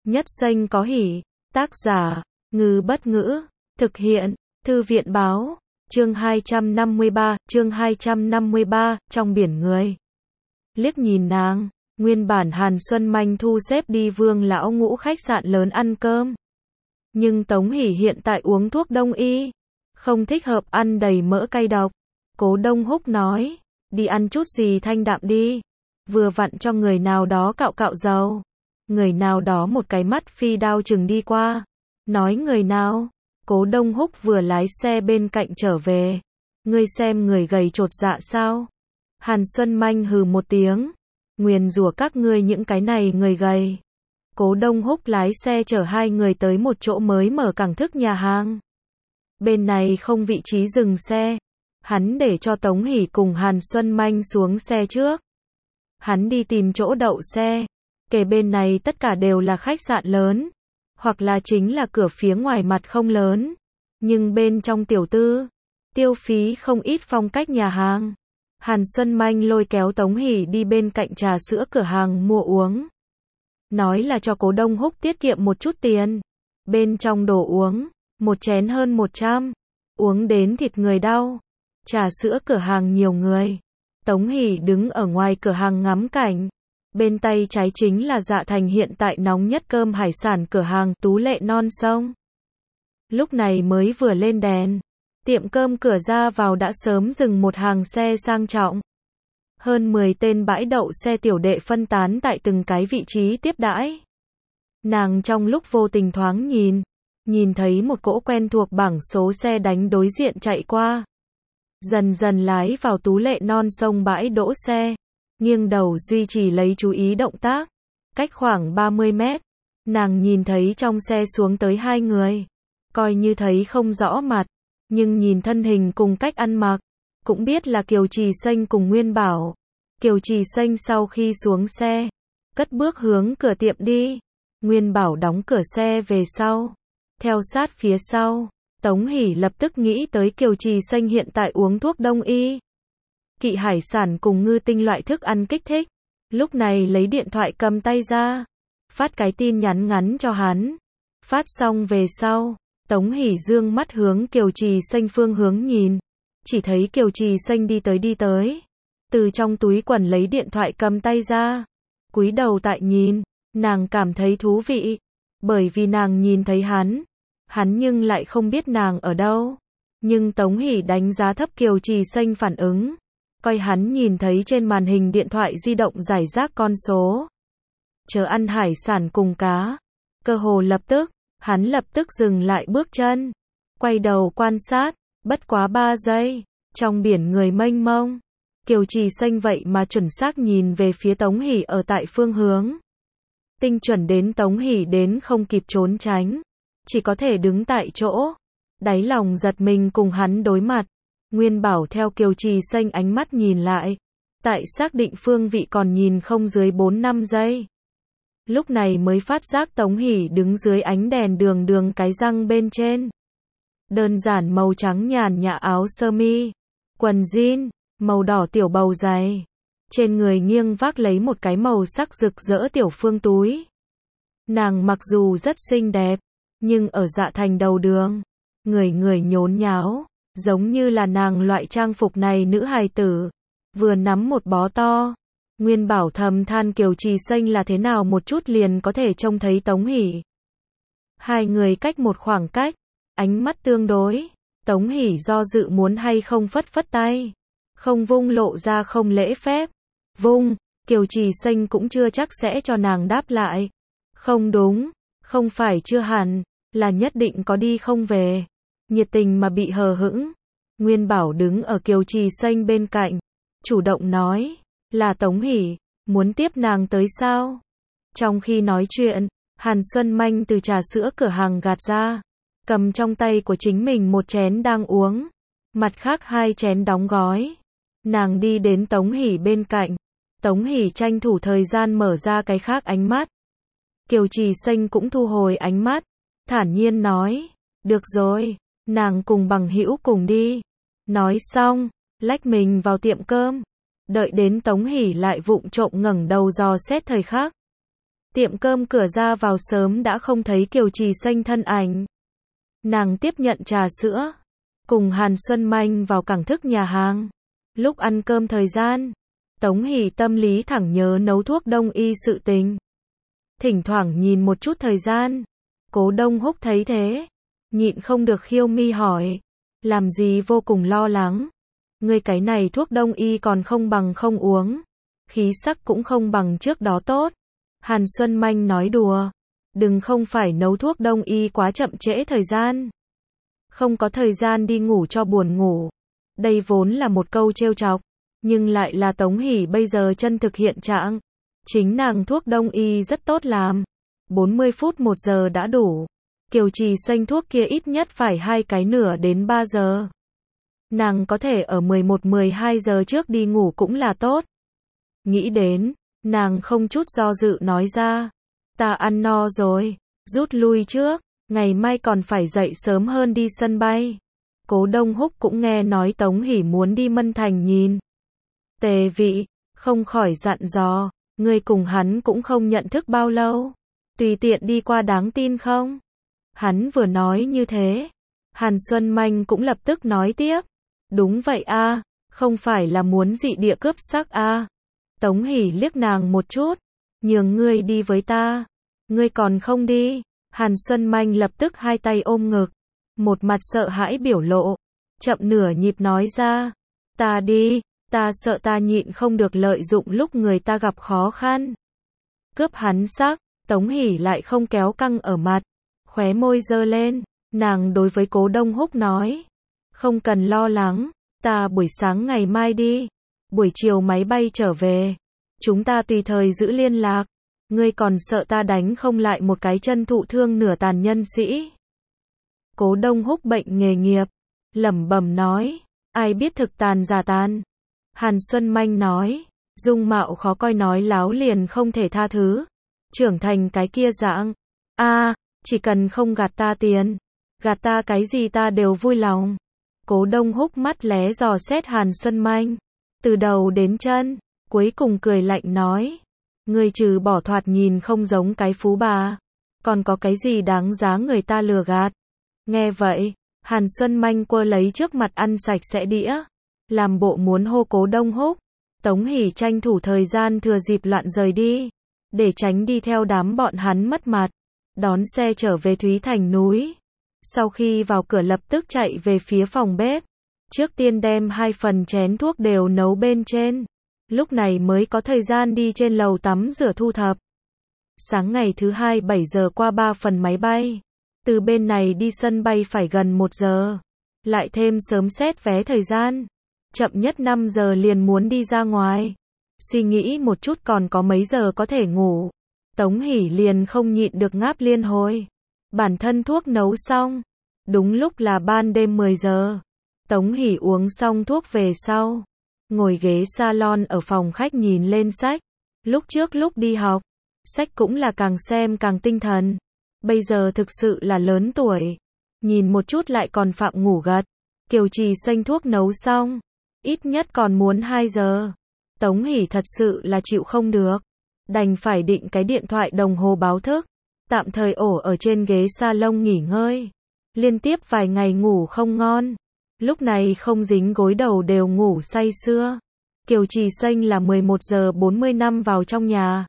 Nhất danh có hỷ. Tác giả, Ngư Bất Ngữ. Thực hiện, Thư viện Báo. Chương 253, trong biển người. Liếc nhìn nàng, nguyên bản Hàn Xuân Manh thu xếp đi Vương lão ngũ khách sạn lớn ăn cơm. Nhưng Tống Hỷ hiện tại uống thuốc đông y, không thích hợp ăn đầy mỡ cay độc. Cố Đông Húc nói, đi ăn chút gì thanh đạm đi, vừa vặn cho người nào đó cạo cạo dầu. Người nào đó một cái mắt phi đao chừng đi qua, nói người nào? Cố Đông Húc vừa lái xe bên cạnh trở về. Ngươi xem người gầy chột dạ sao? Hàn Xuân Manh hừ một tiếng, nguyền rủa các ngươi những cái này người gầy. Cố Đông Húc lái xe chở hai người tới một chỗ mới mở cảng thức nhà hàng. Bên này không vị trí dừng xe, hắn để cho Tống Hỷ cùng Hàn Xuân Manh xuống xe trước. Hắn đi tìm chỗ đậu xe, kể bên này tất cả đều là khách sạn lớn, hoặc là chính là cửa phía ngoài mặt không lớn, nhưng bên trong tiểu tư, tiêu phí không ít phong cách nhà hàng. Hàn Xuân Manh lôi kéo Tống Hỷ đi bên cạnh trà sữa cửa hàng mua uống. Nói là cho Cố Đông Húc tiết kiệm một chút tiền. Bên trong đồ uống, một chén hơn 100, uống đến thịt người đau. Trà sữa cửa hàng nhiều người. Tống Hỷ đứng ở ngoài cửa hàng ngắm cảnh. Bên tay trái chính là Dạ Thành hiện tại nóng nhất cơm hải sản cửa hàng Tú Lệ Non Sông. Lúc này mới vừa lên đèn, tiệm cơm cửa ra vào đã sớm dừng một hàng xe sang trọng. Hơn 10 tên bãi đậu xe tiểu đệ phân tán tại từng cái vị trí tiếp đãi. Nàng trong lúc vô tình thoáng nhìn thấy một cỗ quen thuộc bảng số xe đánh đối diện chạy qua. Dần dần lái vào Tú Lệ Non Sông bãi đỗ xe, nghiêng đầu duy trì lấy chú ý động tác. Cách khoảng 30 mét, nàng nhìn thấy trong xe xuống tới hai người. Coi như thấy không rõ mặt, nhưng nhìn thân hình cùng cách ăn mặc, cũng biết là Kiều Trì Xanh cùng Nguyên Bảo. Kiều Trì Xanh sau khi xuống xe, cất bước hướng cửa tiệm đi. Nguyên Bảo đóng cửa xe về sau, theo sát phía sau. Tống Hỷ lập tức nghĩ tới Kiều Trì Xanh hiện tại uống thuốc đông y, kỵ hải sản cùng ngư tinh loại thức ăn kích thích. Lúc này lấy điện thoại cầm tay ra, phát cái tin nhắn ngắn cho hắn. Phát xong về sau, Tống Hỷ dương mắt hướng Kiều Trì Xanh phương hướng nhìn, chỉ thấy Kiều Trì Xanh đi tới, từ trong túi quần lấy điện thoại cầm tay ra, cúi đầu tại nhìn. Nàng cảm thấy thú vị, bởi vì nàng nhìn thấy hắn nhưng lại không biết nàng ở đâu. Nhưng Tống Hỷ đánh giá thấp Kiều Trì Xanh phản ứng, coi hắn nhìn thấy trên màn hình điện thoại di động rải rác con số. Chờ ăn hải sản cùng cá, cơ hồ lập tức, hắn lập tức dừng lại bước chân, quay đầu quan sát, bất quá 3 giây, trong biển người mênh mông, Kiều Trì Xanh vậy mà chuẩn xác nhìn về phía Tống Hỷ ở tại phương hướng. Tinh chuẩn đến Tống Hỷ đến không kịp trốn tránh, chỉ có thể đứng tại chỗ, đáy lòng giật mình cùng hắn đối mặt. Nguyên Bảo theo Kiều Trì Xanh ánh mắt nhìn lại, tại xác định phương vị còn nhìn không dưới 4-5 giây. Lúc này mới phát giác Tống Hỷ đứng dưới ánh đèn đường cái răng bên trên. Đơn giản màu trắng nhàn nhã áo sơ mi, quần jean, màu đỏ tiểu bầu dày. Trên người nghiêng vác lấy một cái màu sắc rực rỡ tiểu phương túi. Nàng mặc dù rất xinh đẹp, nhưng ở Dạ Thành đầu đường, người nhốn nháo, giống như là nàng loại trang phục này nữ hài tử, vừa nắm một bó to. Nguyên Bảo thầm than Kiều Trì Xanh là thế nào một chút liền có thể trông thấy Tống Hỷ. Hai người cách một khoảng cách, ánh mắt tương đối. Tống Hỷ do dự muốn hay không phất tay, không vung lộ ra không lễ phép. Vung, Kiều Trì Xanh cũng chưa chắc sẽ cho nàng đáp lại. Không đúng, không phải chưa hẳn, là nhất định có đi không về. Nhiệt tình mà bị hờ hững. Nguyên Bảo đứng ở Kiều Trì Xanh bên cạnh, chủ động nói, là Tống Hỷ, muốn tiếp nàng tới sao? Trong khi nói chuyện, Hàn Xuân Manh từ trà sữa cửa hàng gạt ra, cầm trong tay của chính mình một chén đang uống, mặt khác 2 chén đóng gói. Nàng đi đến Tống Hỷ bên cạnh, Tống Hỷ tranh thủ thời gian mở ra cái khác ánh mắt. Kiều Trì Xanh cũng thu hồi ánh mắt, thản nhiên nói, được rồi, nàng cùng bằng hữu cùng đi. Nói xong, lách mình vào tiệm cơm, đợi đến Tống Hỷ lại vụng trộm ngẩng đầu dò xét thời khắc. Tiệm cơm cửa ra vào sớm đã không thấy Kiều Trì Xanh thân ảnh. Nàng tiếp nhận trà sữa, cùng Hàn Xuân Manh vào cảng thức nhà hàng. Lúc ăn cơm thời gian, Tống Hỷ tâm lý thẳng nhớ nấu thuốc đông y sự tình. Thỉnh thoảng nhìn một chút thời gian, Cố Đông Húc thấy thế, nhịn không được khiêu mi hỏi, làm gì vô cùng lo lắng. Ngươi cái này thuốc đông y còn không bằng không uống, khí sắc cũng không bằng trước đó tốt. Hàn Xuân Manh nói đùa, đừng không phải nấu thuốc đông y quá chậm trễ thời gian. Không có thời gian đi ngủ cho buồn ngủ. Đây vốn là một câu trêu chọc, nhưng lại là Tống Hỷ bây giờ chân thực hiện trạng. Chính nàng thuốc đông y rất tốt làm, 40 phút 1 giờ đã đủ. Kiều Trì Xanh thuốc kia ít nhất phải 2 cái nửa đến 3 giờ. Nàng có thể ở 11-12 giờ trước đi ngủ cũng là tốt. Nghĩ đến, nàng không chút do dự nói ra, ta ăn no rồi, rút lui trước, ngày mai còn phải dậy sớm hơn đi sân bay. Cố Đông Húc cũng nghe nói Tống Hỷ muốn đi Mân Thành nhìn. Tề Vị, không khỏi dặn dò, ngươi cùng hắn cũng không nhận thức bao lâu, tùy tiện đi qua đáng tin không? Hắn vừa nói như thế, Hàn Xuân Manh cũng lập tức nói tiếp, đúng vậy a, không phải là muốn dị địa cướp sắc a. Tống Hỷ liếc nàng một chút, nhường ngươi đi với ta, ngươi còn không đi. Hàn Xuân Manh lập tức hai tay ôm ngực, một mặt sợ hãi biểu lộ, chậm nửa nhịp nói ra, ta đi, ta sợ ta nhịn không được lợi dụng lúc người ta gặp khó khăn. Cướp hắn sắc, Tống Hỷ lại không kéo căng ở mặt, khóe môi giơ lên, nàng đối với Cố Đông Húc nói, không cần lo lắng, ta buổi sáng ngày mai đi, buổi chiều máy bay trở về, chúng ta tùy thời giữ liên lạc. Ngươi còn sợ ta đánh không lại một cái chân thụ thương nửa tàn nhân sĩ? Cố Đông Húc bệnh nghề nghiệp, lẩm bẩm nói, ai biết thực tàn giả tàn. Hàn Xuân Manh nói, dung mạo khó coi nói láo liền không thể tha thứ. Trưởng thành cái kia dạng, chỉ cần không gạt ta tiền, gạt ta cái gì ta đều vui lòng. Cố Đông Húc mắt lé dò xét Hàn Xuân Manh, từ đầu đến chân, cuối cùng cười lạnh nói, ngươi trừ bỏ thoạt nhìn không giống cái phú bà, còn có cái gì đáng giá người ta lừa gạt. Nghe vậy, Hàn Xuân Manh quơ lấy trước mặt ăn sạch sẽ đĩa, làm bộ muốn hô Cố Đông Húc. Tống Hỷ tranh thủ thời gian thừa dịp loạn rời đi, để tránh đi theo đám bọn hắn mất mặt, đón xe trở về Thúy Thành núi. Sau khi vào cửa lập tức chạy về phía phòng bếp, trước tiên đem 2 phần chén thuốc đều nấu bên trên. Lúc này mới có thời gian đi trên lầu tắm rửa thu thập. Sáng ngày thứ 2 7 giờ qua 3 phần máy bay. Từ bên này đi sân bay phải gần 1 giờ. Lại thêm sớm xét vé thời gian. Chậm nhất 5 giờ liền muốn đi ra ngoài. Suy nghĩ một chút còn có mấy giờ có thể ngủ. Tống Hỷ liền không nhịn được ngáp liên hồi. Bản thân thuốc nấu xong. Đúng lúc là ban đêm 10 giờ. Tống Hỷ uống xong thuốc về sau. Ngồi ghế salon ở phòng khách nhìn lên sách. Lúc trước lúc đi học, sách cũng là càng xem càng tinh thần. Bây giờ thực sự là lớn tuổi. Nhìn một chút lại còn phạm ngủ gật. Kiều Trì Xanh thuốc nấu xong. Ít nhất còn muốn 2 giờ. Tống Hỷ thật sự là chịu không được. Đành phải định cái điện thoại đồng hồ báo thức. Tạm thời ổ ở trên ghế salon nghỉ ngơi. Liên tiếp vài ngày ngủ không ngon. Lúc này không dính gối đầu đều ngủ say sưa. Kiều Trì Xanh là 11 giờ 45 vào trong nhà.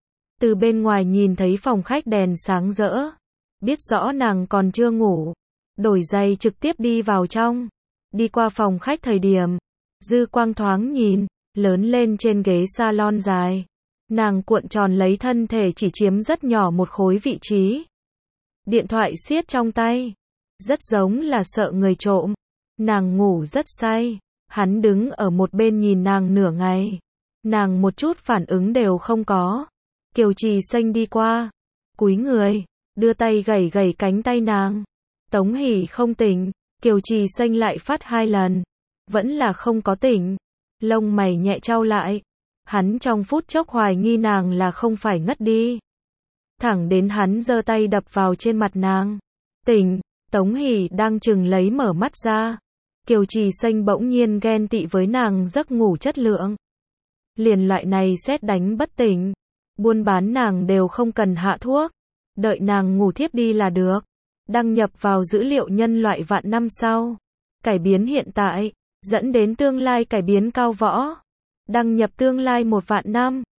Từ bên ngoài nhìn thấy phòng khách đèn sáng rỡ. Biết rõ nàng còn chưa ngủ. Đổi giày trực tiếp đi vào trong. Đi qua phòng khách thời điểm. Dư quang thoáng nhìn, lớn lên trên ghế salon dài. Nàng cuộn tròn lấy thân thể chỉ chiếm rất nhỏ một khối vị trí. Điện thoại siết trong tay. Rất giống là sợ người trộm. Nàng ngủ rất say, hắn đứng ở một bên nhìn nàng nửa ngày. Nàng một chút phản ứng đều không có. Kiều Trì Xanh đi qua, cúi người, đưa tay gẩy gẩy cánh tay nàng. Tống Hỷ không tỉnh, Kiều Trì Xanh lại phát 2 lần. Vẫn là không có tỉnh. Lông mày nhẹ chau lại. Hắn trong phút chốc hoài nghi nàng là không phải ngất đi. Thẳng đến hắn giơ tay đập vào trên mặt nàng. Tỉnh, Tống Hỷ đang chừng lấy mở mắt ra. Kiều Trì Xanh bỗng nhiên ghen tị với nàng giấc ngủ chất lượng. Liền loại này sét đánh bất tỉnh. Buôn bán nàng đều không cần hạ thuốc. Đợi nàng ngủ thiếp đi là được. Đăng nhập vào dữ liệu nhân loại vạn năm sau. Cải biến hiện tại, dẫn đến tương lai cải biến cao võ. Đăng nhập tương lai 1 vạn năm.